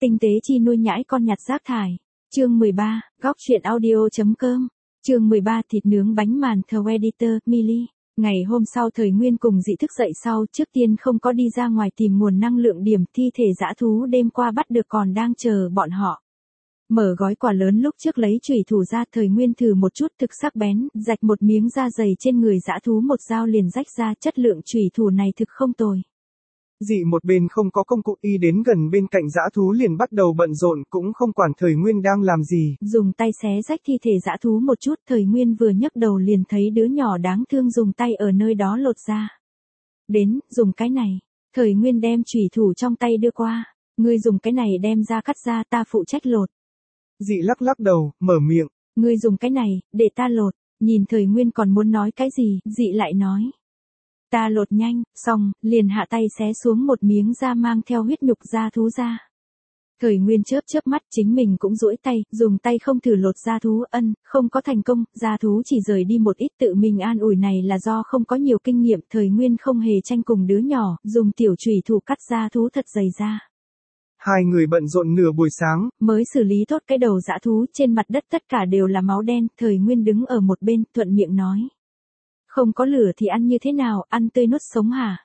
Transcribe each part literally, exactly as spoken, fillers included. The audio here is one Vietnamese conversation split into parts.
Tinh tế chi nuôi nhãi con nhặt rác thải. Chương mười ba, góc truyện audio.com. Chương mười ba thịt nướng bánh màn thờ editor, Millie. Ngày hôm sau Thời Nguyên cùng Dị thức dậy sau, trước tiên không có đi ra ngoài tìm nguồn năng lượng điểm, thi thể dã thú đêm qua bắt được còn đang chờ bọn họ. Mở gói quà lớn lúc trước lấy chùy thủ ra, Thời Nguyên thử một chút thực sắc bén, rạch một miếng da dày trên người dã thú một dao liền rách ra, chất lượng chùy thủ này thực không tồi. Dị một bên không có công cụ y đến gần bên cạnh dã thú liền bắt đầu bận rộn, cũng không quản Thời Nguyên đang làm gì. Dùng tay xé rách thi thể dã thú một chút, Thời Nguyên vừa nhấc đầu liền thấy đứa nhỏ đáng thương dùng tay ở nơi đó lột ra. Đến, dùng cái này. Thời Nguyên đem chùy thủ trong tay đưa qua. Ngươi dùng cái này đem ra cắt ra, ta phụ trách lột. Dị lắc lắc đầu, mở miệng. Ngươi dùng cái này, để ta lột. Nhìn Thời Nguyên còn muốn nói cái gì, Dị lại nói. Ta lột nhanh, xong, liền hạ tay xé xuống một miếng da mang theo huyết nhục da thú ra. Thời Nguyên chớp chớp mắt, chính mình cũng duỗi tay, dùng tay không thử lột da thú, ân, không có thành công, da thú chỉ rời đi một ít, tự mình an ủi này là do không có nhiều kinh nghiệm. Thời Nguyên không hề tranh cùng đứa nhỏ, dùng tiểu chùy thủ cắt da thú thật dày ra. Hai người bận rộn nửa buổi sáng, mới xử lý tốt cái đầu dã thú, trên mặt đất tất cả đều là máu đen. Thời Nguyên đứng ở một bên, thuận miệng nói. Không có lửa thì ăn như thế nào, ăn tươi nuốt sống hả?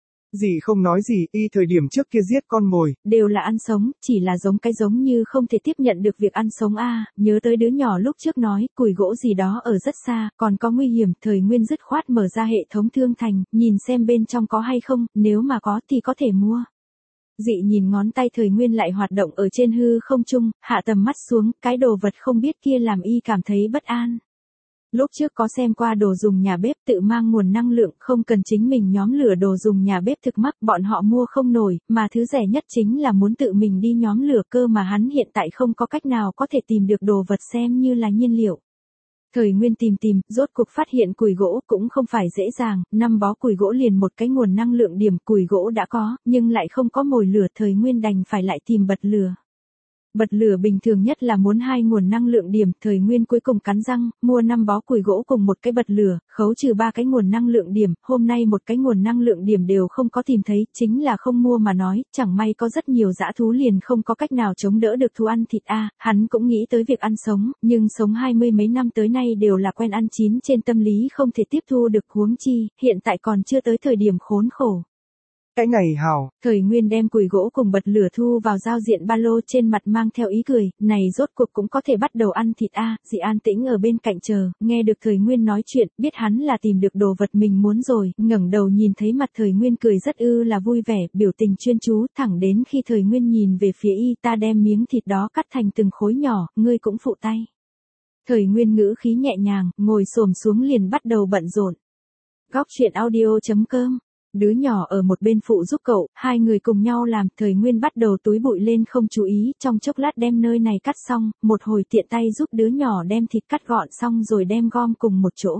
Dị không nói gì, y thời điểm trước kia giết con mồi. Đều là ăn sống, chỉ là giống cái giống như không thể tiếp nhận được việc ăn sống a. À, nhớ tới đứa nhỏ lúc trước nói, củi gỗ gì đó ở rất xa, còn có nguy hiểm. Thời Nguyên dứt khoát mở ra hệ thống thương thành, nhìn xem bên trong có hay không, nếu mà có thì có thể mua. Dị nhìn ngón tay Thời Nguyên lại hoạt động ở trên hư không trung, hạ tầm mắt xuống, cái đồ vật không biết kia làm y cảm thấy bất an. Lúc trước có xem qua đồ dùng nhà bếp tự mang nguồn năng lượng, không cần chính mình nhóm lửa, đồ dùng nhà bếp thực mắc, bọn họ mua không nổi, mà thứ rẻ nhất chính là muốn tự mình đi nhóm lửa cơ, mà hắn hiện tại không có cách nào có thể tìm được đồ vật xem như là nhiên liệu. Thời Nguyên tìm tìm, rốt cuộc phát hiện củi gỗ, cũng không phải dễ dàng, năm bó củi gỗ liền một cái nguồn năng lượng điểm, củi gỗ đã có, nhưng lại không có mồi lửa. Thời Nguyên đành phải lại tìm bật lửa. Bật lửa bình thường nhất là muốn hai nguồn năng lượng điểm. Thời Nguyên cuối cùng cắn răng, mua năm bó củi gỗ cùng một cái bật lửa, khấu trừ ba cái nguồn năng lượng điểm, hôm nay một cái nguồn năng lượng điểm đều không có tìm thấy, chính là không mua mà nói, chẳng may có rất nhiều dã thú liền không có cách nào chống đỡ được thú ăn thịt a. À, hắn cũng nghĩ tới việc ăn sống, nhưng sống hai mươi mấy năm tới nay đều là quen ăn chín, trên tâm lý không thể tiếp thu được, huống chi, hiện tại còn chưa tới thời điểm khốn khổ. Cái này hảo. Thời Nguyên đem củi gỗ cùng bật lửa thu vào giao diện ba lô, trên mặt mang theo ý cười, này rốt cuộc cũng có thể bắt đầu ăn thịt a. À, Dị an tĩnh ở bên cạnh chờ, nghe được Thời Nguyên nói chuyện, biết hắn là tìm được đồ vật mình muốn rồi, ngẩng đầu nhìn thấy mặt Thời Nguyên cười rất ư là vui vẻ, biểu tình chuyên chú, thẳng đến khi Thời Nguyên nhìn về phía y, ta đem miếng thịt đó cắt thành từng khối nhỏ, ngươi cũng phụ tay. Thời Nguyên ngữ khí nhẹ nhàng, ngồi xổm xuống liền bắt đầu bận rộn. Góc truyện audio.com. Đứa nhỏ ở một bên phụ giúp cậu, hai người cùng nhau làm. Thời Nguyên bắt đầu túi bụi lên không chú ý, trong chốc lát đem nơi này cắt xong, một hồi tiện tay giúp đứa nhỏ đem thịt cắt gọn xong rồi đem gom cùng một chỗ.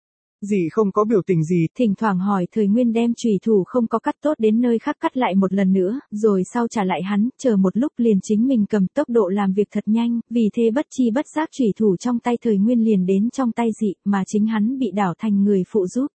Dị không có biểu tình gì, thỉnh thoảng hỏi Thời Nguyên đem chùy thủ không có cắt tốt đến nơi khác cắt lại một lần nữa, rồi sau trả lại hắn, chờ một lúc liền chính mình cầm, tốc độ làm việc thật nhanh, vì thế bất chi bất giác chùy thủ trong tay Thời Nguyên liền đến trong tay Dị, mà chính hắn bị đảo thành người phụ giúp.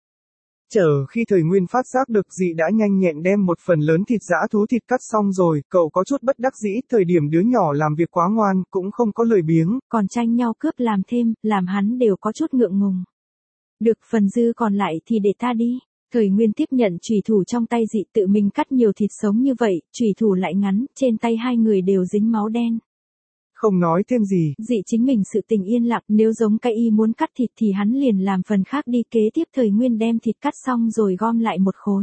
Chờ khi Thời Nguyên phát giác được Dị đã nhanh nhẹn đem một phần lớn thịt dã thú thịt cắt xong rồi, cậu có chút bất đắc dĩ, thời điểm đứa nhỏ làm việc quá ngoan, cũng không có lười biếng, còn tranh nhau cướp làm thêm, làm hắn đều có chút ngượng ngùng. Được, phần dư còn lại thì để ta đi. Thời Nguyên tiếp nhận chùy thủ trong tay Dị, tự mình cắt nhiều thịt sống như vậy, chùy thủ lại ngắn, trên tay hai người đều dính máu đen. Không nói thêm gì. Dị chính mình sự tình yên lặng, nếu giống cái y muốn cắt thịt thì hắn liền làm phần khác đi. Kế tiếp Thời Nguyên đem thịt cắt xong rồi gom lại một khối.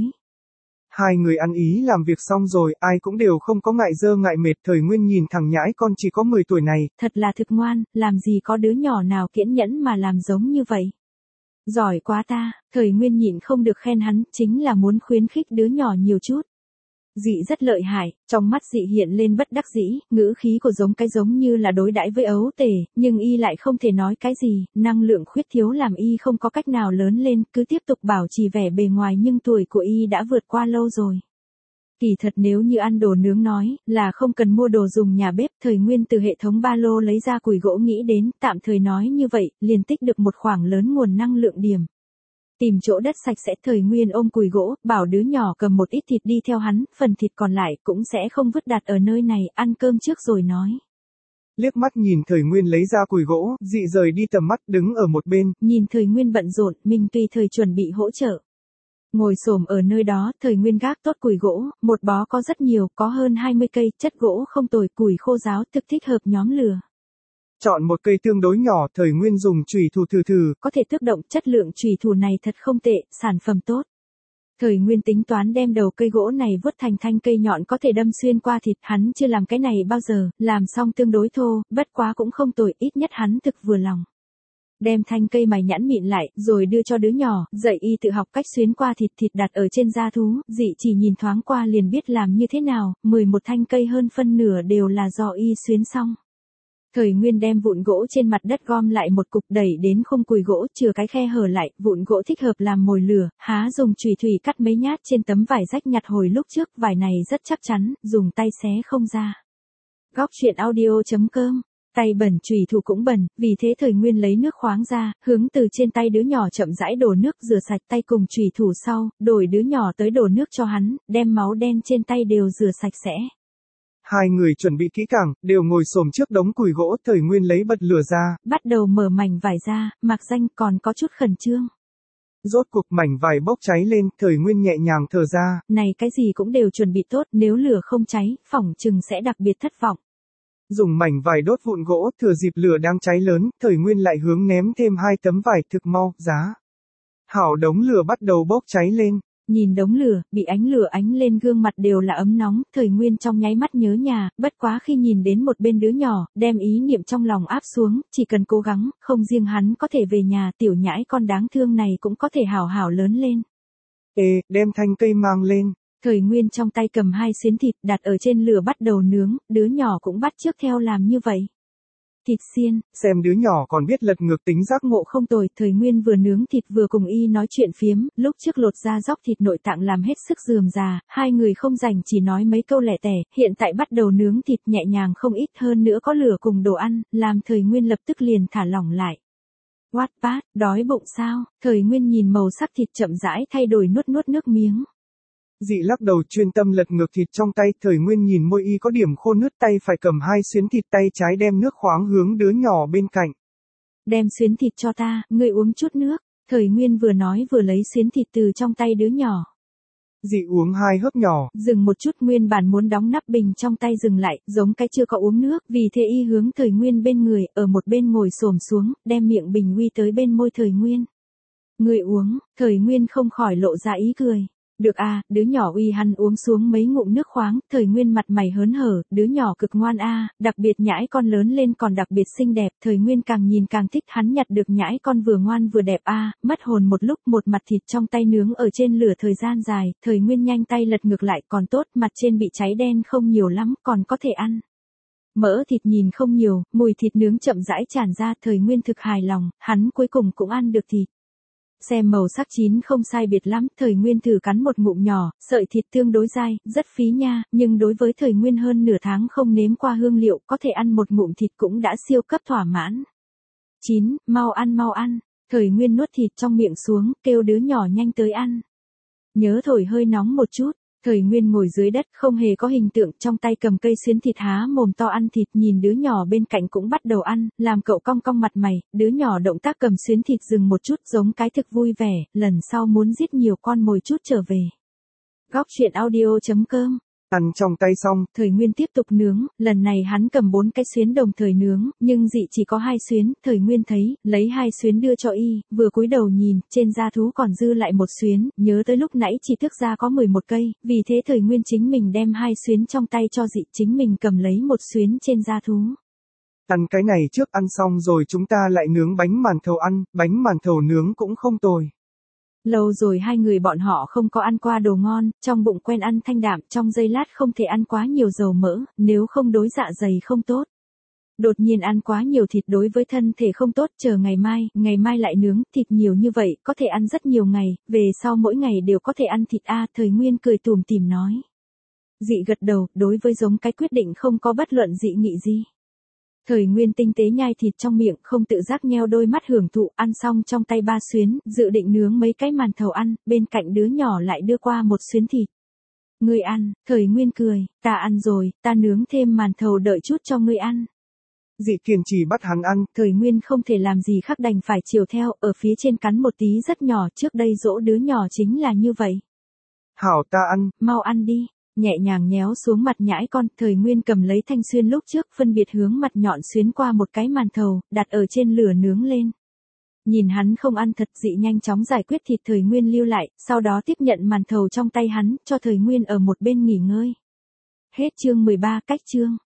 Hai người ăn ý làm việc xong rồi, ai cũng đều không có ngại dơ ngại mệt. Thời Nguyên nhìn thằng nhãi con chỉ có mười tuổi này, thật là thực ngoan, làm gì có đứa nhỏ nào kiễn nhẫn mà làm giống như vậy. Giỏi quá ta. Thời Nguyên nhịn không được khen hắn, chính là muốn khuyến khích đứa nhỏ nhiều chút. Dị rất lợi hại, trong mắt Dị hiện lên bất đắc dĩ, ngữ khí của giống cái giống như là đối đãi với ấu tể, nhưng y lại không thể nói cái gì, năng lượng khuyết thiếu làm y không có cách nào lớn lên, cứ tiếp tục bảo trì vẻ bề ngoài, nhưng tuổi của y đã vượt qua lâu rồi. Kỳ thật nếu như ăn đồ nướng nói, là không cần mua đồ dùng nhà bếp. Thời Nguyên từ hệ thống ba lô lấy ra củi gỗ, nghĩ đến, tạm thời nói như vậy, liền tích được một khoảng lớn nguồn năng lượng điểm. Tìm chỗ đất sạch sẽ, Thời Nguyên ôm cùi gỗ, bảo đứa nhỏ cầm một ít thịt đi theo hắn, phần thịt còn lại cũng sẽ không vứt đặt ở nơi này, ăn cơm trước rồi nói. Liếc mắt nhìn Thời Nguyên lấy ra cùi gỗ, dị rời đi tầm mắt đứng ở một bên. Nhìn Thời Nguyên bận rộn, mình tùy thời chuẩn bị hỗ trợ. Ngồi xổm ở nơi đó, Thời Nguyên gác tốt cùi gỗ, một bó có rất nhiều, có hơn hai mươi cây, chất gỗ không tồi, củi khô ráo, thực thích hợp nhóm lửa. Chọn một cây tương đối nhỏ, Thời Nguyên dùng chùy thủ thử thử. Có thể tước động, chất lượng chùy thủ này thật không tệ, sản phẩm tốt. Thời Nguyên tính toán đem đầu cây gỗ này vớt thành thanh cây nhọn có thể đâm xuyên qua thịt, hắn chưa làm cái này bao giờ, làm xong tương đối thô, bất quá cũng không tồi, ít nhất hắn thực vừa lòng. Đem thanh cây mài nhẵn mịn lại, rồi đưa cho đứa nhỏ, dạy y tự học cách xuyến qua thịt, thịt đặt ở trên da thú, dị chỉ nhìn thoáng qua liền biết làm như thế nào, mười một thanh cây hơn phân nửa đều là do y xuyến xong. Thời Nguyên đem vụn gỗ trên mặt đất gom lại một cục đẩy đến khung cùi gỗ, chừa cái khe hở lại, vụn gỗ thích hợp làm mồi lửa, há dùng chùy thủy cắt mấy nhát trên tấm vải rách nhặt hồi lúc trước, vải này rất chắc chắn, dùng tay xé không ra. Góc truyện audio chấm com. Tay bẩn chùy thủ cũng bẩn, vì thế Thời Nguyên lấy nước khoáng ra, hướng từ trên tay đứa nhỏ chậm rãi đổ nước rửa sạch tay cùng chùy thủ sau, đổi đứa nhỏ tới đổ nước cho hắn, đem máu đen trên tay đều rửa sạch sẽ. Hai người chuẩn bị kỹ càng, đều ngồi xổm trước đống cùi gỗ, Thời Nguyên lấy bật lửa ra. Bắt đầu mở mảnh vải ra, mặc danh còn có chút khẩn trương. Rốt cuộc mảnh vải bốc cháy lên, Thời Nguyên nhẹ nhàng thở ra. Này cái gì cũng đều chuẩn bị tốt, nếu lửa không cháy, phỏng chừng sẽ đặc biệt thất vọng. Dùng mảnh vải đốt vụn gỗ, thừa dịp lửa đang cháy lớn, Thời Nguyên lại hướng ném thêm hai tấm vải thực mau, giá. Hảo đống lửa bắt đầu bốc cháy lên. Nhìn đống lửa, bị ánh lửa ánh lên gương mặt đều là ấm nóng, Thời Nguyên trong nháy mắt nhớ nhà, bất quá khi nhìn đến một bên đứa nhỏ, đem ý niệm trong lòng áp xuống, chỉ cần cố gắng, không riêng hắn có thể về nhà, tiểu nhãi con đáng thương này cũng có thể hảo hảo lớn lên. Ê, đem thanh cây mang lên. Thời Nguyên trong tay cầm hai xuyến thịt đặt ở trên lửa bắt đầu nướng, đứa nhỏ cũng bắt chước theo làm như vậy. Thịt xiên, xem đứa nhỏ còn biết lật ngược tính giác ngộ không tồi, Thời Nguyên vừa nướng thịt vừa cùng y nói chuyện phiếm, lúc trước lột ra dóc thịt nội tạng làm hết sức rườm rà, hai người không rảnh chỉ nói mấy câu lẻ tẻ, hiện tại bắt đầu nướng thịt nhẹ nhàng không ít hơn nữa có lửa cùng đồ ăn, làm Thời Nguyên lập tức liền thả lỏng lại. What bát, đói bụng sao? Thời Nguyên nhìn màu sắc thịt chậm rãi thay đổi nuốt nuốt nước miếng. Dị lắc đầu chuyên tâm lật ngược thịt trong tay, Thời Nguyên nhìn môi y có điểm khô nứt, tay phải cầm hai xuyến thịt, tay trái đem nước khoáng hướng đứa nhỏ bên cạnh. Đem xuyến thịt cho ta, ngươi uống chút nước. Thời Nguyên vừa nói vừa lấy xuyến thịt từ trong tay đứa nhỏ. Dị uống hai hớp nhỏ. Dừng một chút, nguyên bản muốn đóng nắp bình trong tay dừng lại, giống cái chưa có uống nước, vì thế y hướng Thời Nguyên bên người, ở một bên ngồi xổm xuống, đem miệng bình uy tới bên môi Thời Nguyên. Ngươi uống, Thời Nguyên không khỏi lộ ra ý cười. Được à, đứa nhỏ uy hắn uống xuống mấy ngụm nước khoáng, Thời Nguyên mặt mày hớn hở, đứa nhỏ cực ngoan a, à, đặc biệt nhãi con lớn lên còn đặc biệt xinh đẹp, Thời Nguyên càng nhìn càng thích, hắn nhặt được nhãi con vừa ngoan vừa đẹp a, à, mất hồn một lúc, một mặt thịt trong tay nướng ở trên lửa thời gian dài, Thời Nguyên nhanh tay lật ngược lại, còn tốt, mặt trên bị cháy đen không nhiều lắm, còn có thể ăn. Mỡ thịt nhìn không nhiều, mùi thịt nướng chậm rãi tràn ra, Thời Nguyên thực hài lòng, hắn cuối cùng cũng ăn được thịt. Xem màu sắc chín không sai biệt lắm, Thời Nguyên thử cắn một ngụm nhỏ, sợi thịt tương đối dai, rất phí nha, nhưng đối với Thời Nguyên hơn nửa tháng không nếm qua hương liệu, có thể ăn một ngụm thịt cũng đã siêu cấp thỏa mãn. Chín, mau ăn mau ăn, Thời Nguyên nuốt thịt trong miệng xuống, kêu đứa nhỏ nhanh tới ăn. Nhớ thổi hơi nóng một chút. Thời Nguyên ngồi dưới đất không hề có hình tượng, trong tay cầm cây xuyến thịt há mồm to ăn thịt, nhìn đứa nhỏ bên cạnh cũng bắt đầu ăn, làm cậu cong cong mặt mày, đứa nhỏ động tác cầm xuyến thịt dừng một chút giống cái thực vui vẻ, lần sau muốn giết nhiều con mồi chút trở về. Góc truyện audio chấm com. Ăn trong tay xong, Thời Nguyên tiếp tục nướng, lần này hắn cầm bốn cái xuyến đồng thời nướng, nhưng dị chỉ có hai xuyến, Thời Nguyên thấy, lấy hai xuyến đưa cho y, vừa cúi đầu nhìn, trên da thú còn dư lại một xuyến, nhớ tới lúc nãy chỉ thức ra có mười một cây, vì thế Thời Nguyên chính mình đem hai xuyến trong tay cho dị, chính mình cầm lấy một xuyến trên da thú. Ăn cái này trước, ăn xong rồi chúng ta lại nướng bánh màn thầu ăn, bánh màn thầu nướng cũng không tồi. Lâu rồi hai người bọn họ không có ăn qua đồ ngon, trong bụng quen ăn thanh đạm, trong giây lát không thể ăn quá nhiều dầu mỡ, nếu không đối dạ dày không tốt. Đột nhiên ăn quá nhiều thịt đối với thân thể không tốt, chờ ngày mai, ngày mai lại nướng, thịt nhiều như vậy, có thể ăn rất nhiều ngày, về sau mỗi ngày đều có thể ăn thịt a, à, Thời Nguyên cười tủm tỉm nói. Dị gật đầu, đối với giống cái quyết định không có bất luận dị nghị gì. Thời Nguyên tinh tế nhai thịt trong miệng, không tự giác nheo đôi mắt hưởng thụ, ăn xong trong tay ba xuyến, dự định nướng mấy cái màn thầu ăn, bên cạnh đứa nhỏ lại đưa qua một xuyến thịt. Ngươi ăn, Thời Nguyên cười, ta ăn rồi, ta nướng thêm màn thầu đợi chút cho ngươi ăn. Dị kiên trì bắt hắn ăn. Thời Nguyên không thể làm gì khác đành phải chiều theo, ở phía trên cắn một tí rất nhỏ, trước đây dỗ đứa nhỏ chính là như vậy. Hảo ta ăn. Mau ăn đi. Nhẹ nhàng nhéo xuống mặt nhãi con, Thời Nguyên cầm lấy thanh xuyên lúc trước, phân biệt hướng mặt nhọn xuyến qua một cái màn thầu, đặt ở trên lửa nướng lên. Nhìn hắn không ăn thật, Dị nhanh chóng giải quyết thịt Thời Nguyên lưu lại, sau đó tiếp nhận màn thầu trong tay hắn, cho Thời Nguyên ở một bên nghỉ ngơi. Hết chương mười ba, cách chương.